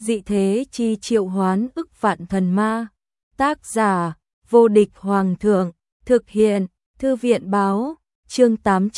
dị thế chi triệu hoán ức vạn thần ma. Tác giả, vô địch hoàng thượng, thực hiện, thư viện báo, chương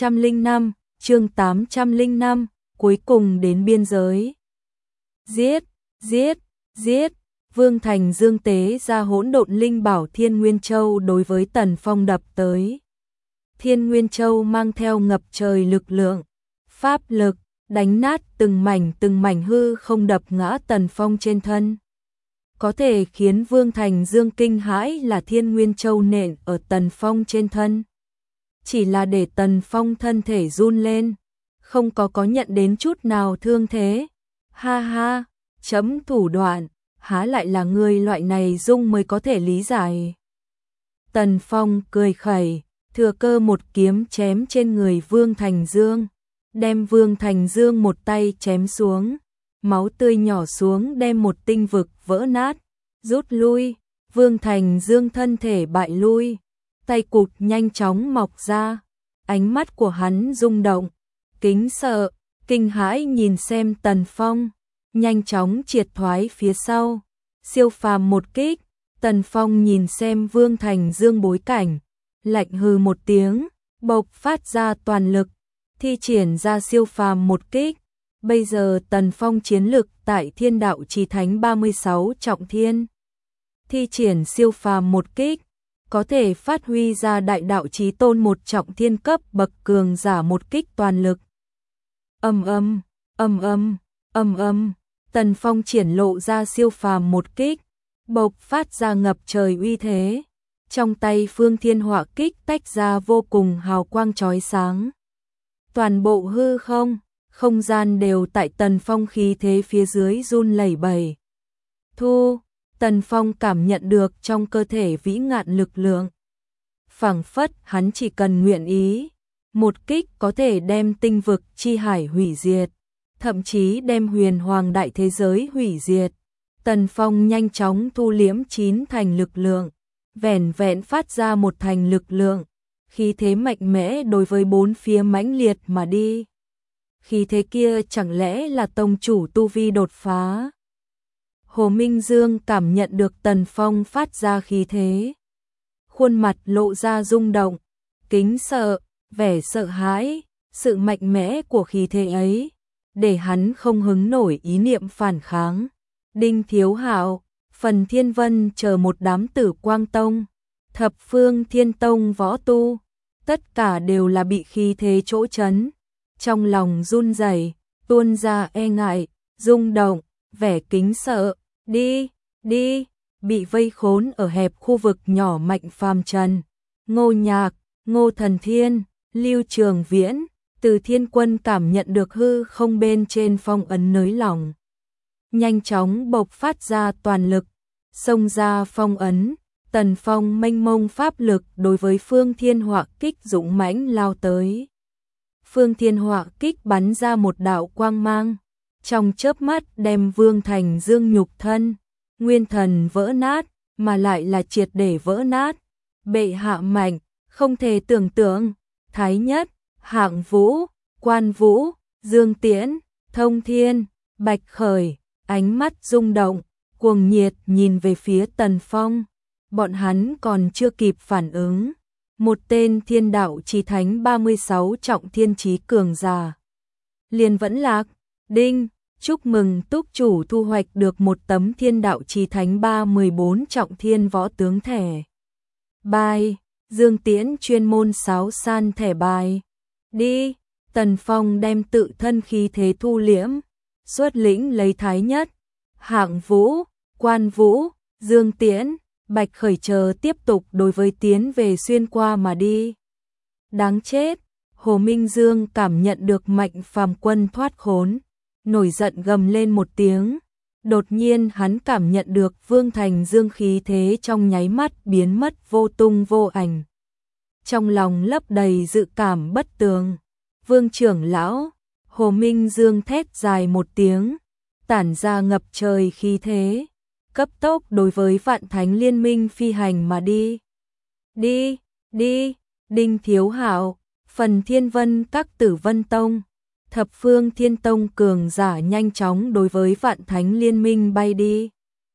805, cuối cùng đến biên giới. Giết, giết, giết, Vương Thành Dương tế ra hỗn độn linh bảo Thiên Nguyên Châu đối với Tần Phong đập tới. Thiên Nguyên Châu mang theo ngập trời lực lượng, pháp lực, đánh nát từng mảnh hư không đập ngã Tần Phong trên thân. Có thể khiến Vương Thành Dương kinh hãi là Thiên Nguyên Châu nện ở Tần Phong trên thân. Chỉ là để Tần Phong thân thể run lên, không có nhận đến chút nào thương thế. Ha ha, chấm thủ đoạn, há lại là người loại này dung mới có thể lý giải. Tần Phong cười khẩy, thừa cơ một kiếm chém trên người Vương Thành Dương, đem Vương Thành Dương một tay chém xuống, máu tươi nhỏ xuống đem một tinh vực vỡ nát, rút lui, Vương Thành Dương thân thể bại lui, tay cụt nhanh chóng mọc ra, ánh mắt của hắn rung động, kính sợ, kinh hãi nhìn xem Tần Phong, nhanh chóng triệt thoái phía sau, siêu phàm một kích. Tần Phong nhìn xem Vương Thành Dương bối cảnh, lạnh hừ một tiếng, bộc phát ra toàn lực, thi triển ra siêu phàm một kích. Bây giờ Tần Phong chiến lực tại Thiên Đạo Chí Thánh 36 trọng thiên, thi triển siêu phàm một kích, có thể phát huy ra Đại Đạo Chí Tôn một trọng thiên cấp bậc cường giả một kích toàn lực. Tần Phong triển lộ ra siêu phàm một kích, bộc phát ra ngập trời uy thế. Trong tay Phương Thiên Họa kích tách ra vô cùng hào quang chói sáng. Toàn bộ hư không gian đều tại Tần Phong khí thế phía dưới run lẩy bẩy. Tần Phong cảm nhận được trong cơ thể vĩ ngạn lực lượng. Phảng phất hắn chỉ cần nguyện ý, một kích có thể đem tinh vực chi hải hủy diệt, thậm chí đem huyền hoàng đại thế giới hủy diệt. Tần Phong nhanh chóng thu liễm 9 thành lực lượng, vẻn vẹn phát ra một thành lực lượng, khí thế mạnh mẽ đối với bốn phía mãnh liệt mà đi. Khí thế kia chẳng lẽ là tông chủ tu vi đột phá? Hồ Minh Dương cảm nhận được Tần Phong phát ra khí thế, khuôn mặt lộ ra rung động, kính sợ, vẻ sợ hãi, sự mạnh mẽ của khí thế ấy, để hắn không hứng nổi ý niệm phản kháng. Đinh Thiếu Hạo, Phần Thiên Vân chờ một đám Tử Quang Tông, Thập Phương Thiên Tông võ tu, tất cả đều là bị khí thế chỗ chấn, trong lòng run rẩy, tuôn ra e ngại, rung động, vẻ kính sợ, đi, bị vây khốn ở hẹp khu vực nhỏ Mạnh Phàm Trần, Ngô Nhạc, Ngô Thần Thiên, Lưu Trường Viễn, Từ Thiên Quân cảm nhận được hư không bên trên phong ấn nới lỏng, nhanh chóng bộc phát ra toàn lực, xông ra phong ấn. Tần Phong mênh mông pháp lực đối với Phương Thiên Họa kích dũng mãnh lao tới. Phương Thiên Họa kích bắn ra một đạo quang mang, trong chớp mắt đem Vương Thành Dương nhục thân, nguyên thần vỡ nát, mà lại là triệt để vỡ nát. Bệ hạ mạnh, không thể tưởng tượng. Thái Nhất, Hạng Vũ, Quan Vũ, Dương Tiễn, Thông Thiên, Bạch Khởi, ánh mắt rung động, cuồng nhiệt nhìn về phía Tần Phong. Bọn hắn còn chưa kịp phản ứng, một tên Thiên Đạo Chí Thánh 36 trọng thiên chí cường giả liền vẫn lạc. Đinh, chúc mừng túc chủ thu hoạch được một tấm Thiên Đạo Chí Thánh 314 trọng thiên võ tướng thẻ bài. Dương Tiễn chuyên môn sáo san thẻ bài. Đi, Tần Phong đem tự thân khí thế thu liễm, xuất lĩnh lấy Thái Nhất, Hạng Vũ, Quan Vũ, Dương Tiễn, Bạch Khởi chờ tiếp tục đối với tiến về xuyên qua mà đi. Đáng chết, Hồ Minh Dương cảm nhận được Mạnh Phàm quân thoát khốn, nổi giận gầm lên một tiếng. Đột nhiên hắn cảm nhận được Vương Thành Dương khí thế trong nháy mắt biến mất vô tung vô ảnh. Trong lòng lấp đầy dự cảm bất tường. Vương trưởng lão, Hồ Minh Dương thét dài một tiếng, tản ra ngập trời khí thế, cấp tốc đối với Vạn Thánh Liên Minh phi hành mà đi. Đi, Đinh Thiếu Hạo, Phần Thiên Vân các Tử Vân Tông, Thập phương Thiên Tông cường giả nhanh chóng đối với Vạn Thánh Liên Minh bay đi.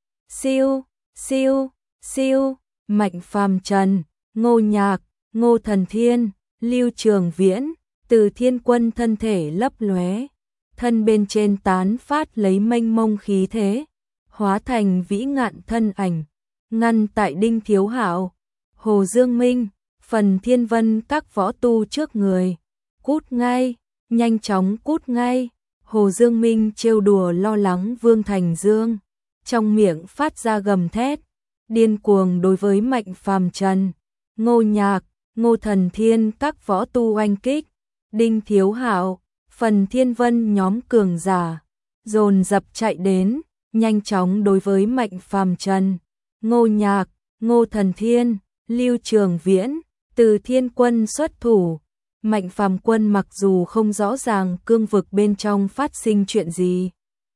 Siêu, siêu, siêu, Mạnh Phàm Trần, Ngô Nhạc, Ngô Thần Thiên, Lưu Trường Viễn, Từ Thiên Quân thân thể lấp lóe, thân bên trên tán phát lấy mênh mông khí thế, hóa thành vĩ ngạn thân ảnh, ngăn tại Đinh Thiếu Hạo, Hồ Dương Minh, Phần Thiên Vân các võ tu trước người. Cút ngay, nhanh chóng cút ngay. Hồ Dương Minh trêu đùa lo lắng Vương Thành Dương, trong miệng phát ra gầm thét, điên cuồng đối với Mạnh Phàm Trần, Ngô Nhạc, Ngô Thần Thiên các võ tu oanh kích. Đinh Thiếu Hạo, Phần Thiên Vân nhóm cường giả dồn dập chạy đến, nhanh chóng đối với Mạnh Phàm Trần, Ngô Nhạc, Ngô Thần Thiên, Lưu Trường Viễn, Từ Thiên Quân xuất thủ. Mạnh Phàm Quân mặc dù không rõ ràng cương vực bên trong phát sinh chuyện gì,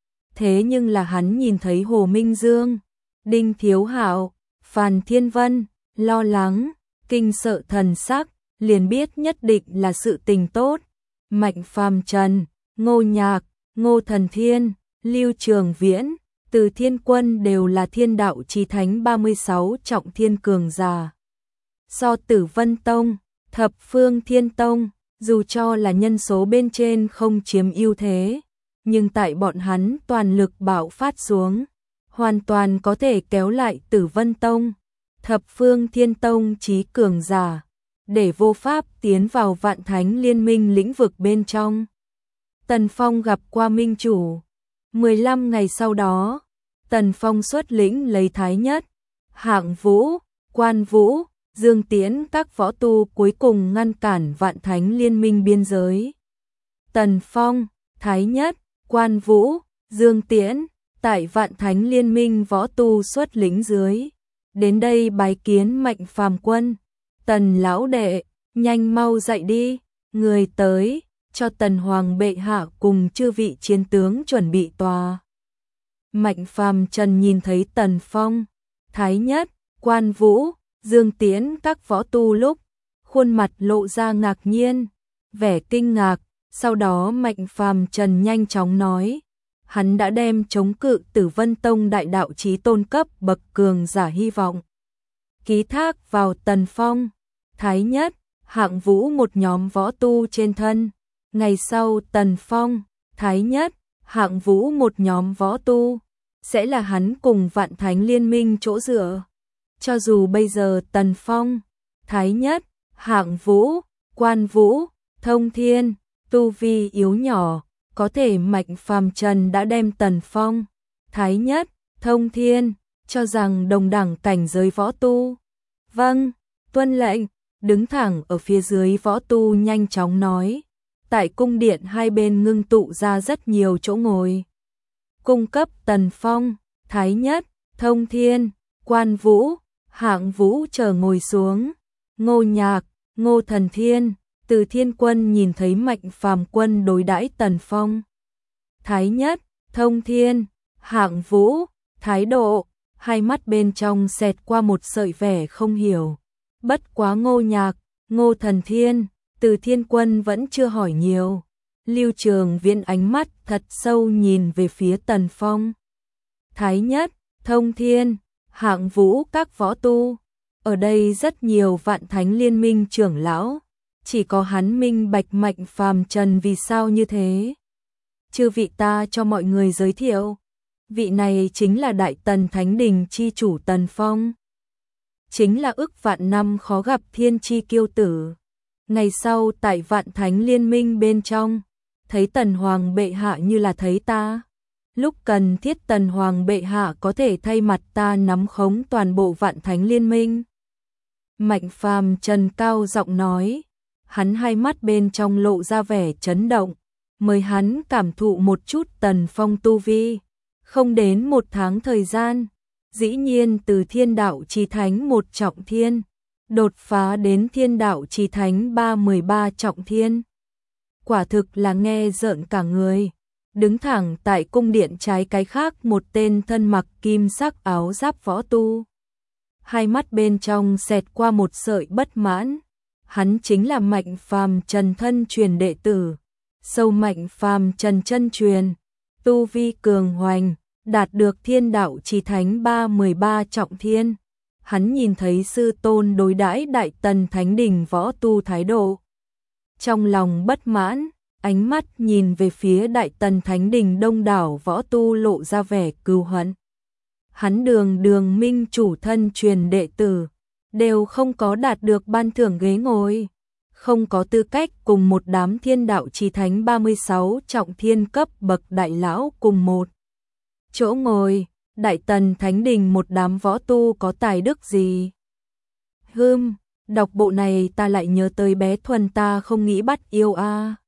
thế nhưng là hắn nhìn thấy Hồ Minh Dương, Đinh Thiếu Hạo, Phần Thiên Vân lo lắng, kinh sợ thần sắc, liền biết nhất định là sự tình tốt. Mạnh Phàm Trần, Ngô Nhạc, Ngô Thần Thiên, Lưu Trường Viễn, Từ Thiên Quân đều là Thiên Đạo Chí Thánh 36 trọng thiên cường giả. So Tử Vân Tông, Thập Phương Thiên Tông, dù cho là nhân số bên trên không chiếm ưu thế, nhưng tại bọn hắn toàn lực bạo phát xuống, hoàn toàn có thể kéo lại Tử Vân Tông, Thập Phương Thiên Tông chí cường giả, để vô pháp tiến vào Vạn Thánh Liên Minh lĩnh vực bên trong. Tần Phong gặp qua Minh Chủ. 15 ngày sau đó, Tần Phong xuất lĩnh lấy Thái Nhất, Hạng Vũ, Quan Vũ, Dương Tiễn các võ tu cuối cùng ngăn cản Vạn Thánh Liên Minh biên giới. Tần Phong, Thái Nhất, Quan Vũ, Dương Tiễn, tại Vạn Thánh Liên Minh võ tu xuất lĩnh dưới, đến đây bái kiến Mạnh Phàm Quân. Tần lão đệ, nhanh mau dậy đi, người tới, cho Tần Hoàng bệ hạ cùng chư vị chiến tướng chuẩn bị tòa. Mạnh Phàm Trần nhìn thấy Tần Phong, Thái Nhất, Quan Vũ, Dương Tiễn các võ tu lúc, khuôn mặt lộ ra ngạc nhiên, vẻ kinh ngạc, sau đó Mạnh Phàm Trần nhanh chóng nói, hắn đã đem chống cự Tử Vân Tông đại đạo chí tôn cấp bậc cường giả hy vọng ký thác vào Tần Phong, Thái Nhất, Hạng Vũ một nhóm võ tu trên thân. Ngày sau Tần Phong, Thái Nhất, Hạng Vũ một nhóm võ tu sẽ là hắn cùng Vạn Thánh Liên Minh chỗ dựa. Cho dù bây giờ Tần Phong, Thái Nhất, Hạng Vũ, Quan Vũ, Thông Thiên, tu vi yếu nhỏ, có thể Mạnh Phàm Trần đã đem Tần Phong, Thái Nhất, Thông Thiên cho rằng đồng đẳng cảnh giới võ tu. Vâng, tuân lệnh. Đứng thẳng ở phía dưới võ tu nhanh chóng nói. Tại cung điện hai bên ngưng tụ ra rất nhiều chỗ ngồi, cung cấp Tần Phong, Thái Nhất, Thông Thiên, Quan Vũ, Hạng Vũ chờ ngồi xuống. Ngô Nhạc, Ngô Thần Thiên, Từ Thiên Quân nhìn thấy Mạnh Phàm Quân đối đãi Tần Phong, Thái Nhất, Thông Thiên, Hạng Vũ, thái độ, hai mắt bên trong xẹt qua một sợi vẻ không hiểu. Bất quá Ngô Nhạc, Ngô Thần Thiên, Từ Thiên Quân vẫn chưa hỏi nhiều. Lưu Trường Viễn ánh mắt thật sâu nhìn về phía Tần Phong, Thái Nhất, Thông Thiên, Hạng Vũ các võ tu. Ở đây rất nhiều Vạn Thánh Liên Minh trưởng lão, chỉ có hắn minh bạch Mạnh Phàm Trần vì sao như thế. Chư vị ta cho mọi người giới thiệu, vị này chính là Đại Tần Thánh Đình chi chủ Tần Phong, chính là ức vạn năm khó gặp thiên chi kiêu tử. Ngày sau tại Vạn Thánh Liên Minh bên trong, thấy Tần Hoàng bệ hạ như là thấy ta. Lúc cần thiết Tần Hoàng bệ hạ có thể thay mặt ta nắm khống toàn bộ Vạn Thánh Liên Minh. Mạnh Phàm Trần cao giọng nói, hắn hai mắt bên trong lộ ra vẻ chấn động, mời hắn cảm thụ một chút Tần Phong tu vi. Không đến một tháng thời gian, dĩ nhiên từ Thiên Đạo Chí Thánh 1 trọng thiên, đột phá đến Thiên Đạo Chí Thánh 13 trọng thiên. Quả thực là nghe rợn cả người. Đứng thẳng tại cung điện trái cái khác một tên thân mặc kim sắc áo giáp võ tu. Hai mắt bên trong xẹt qua một sợi bất mãn. Hắn chính là Mạnh Phàm Trần thân truyền đệ tử, sâu mạnh phàm trần chân truyền, tu vi cường hoành, đạt được thiên đạo chỉ thánh 13 trọng thiên. Hắn nhìn thấy sư tôn đối đãi Đại Tần Thánh Đình võ tu thái độ. Trong lòng bất mãn, ánh mắt nhìn về phía Đại Tần Thánh Đình đông đảo võ tu lộ ra vẻ cừu hận. Hắn đường minh chủ thân truyền đệ tử, đều không có đạt được ban thưởng ghế ngồi, không có tư cách cùng một đám thiên đạo chỉ thánh 36 trọng thiên cấp bậc đại lão cùng một chỗ ngồi. Đại Tần Thánh Đình một đám võ tu có tài đức gì? Đọc bộ này ta lại nhớ tới bé Thuần ta không nghĩ bắt yêu a.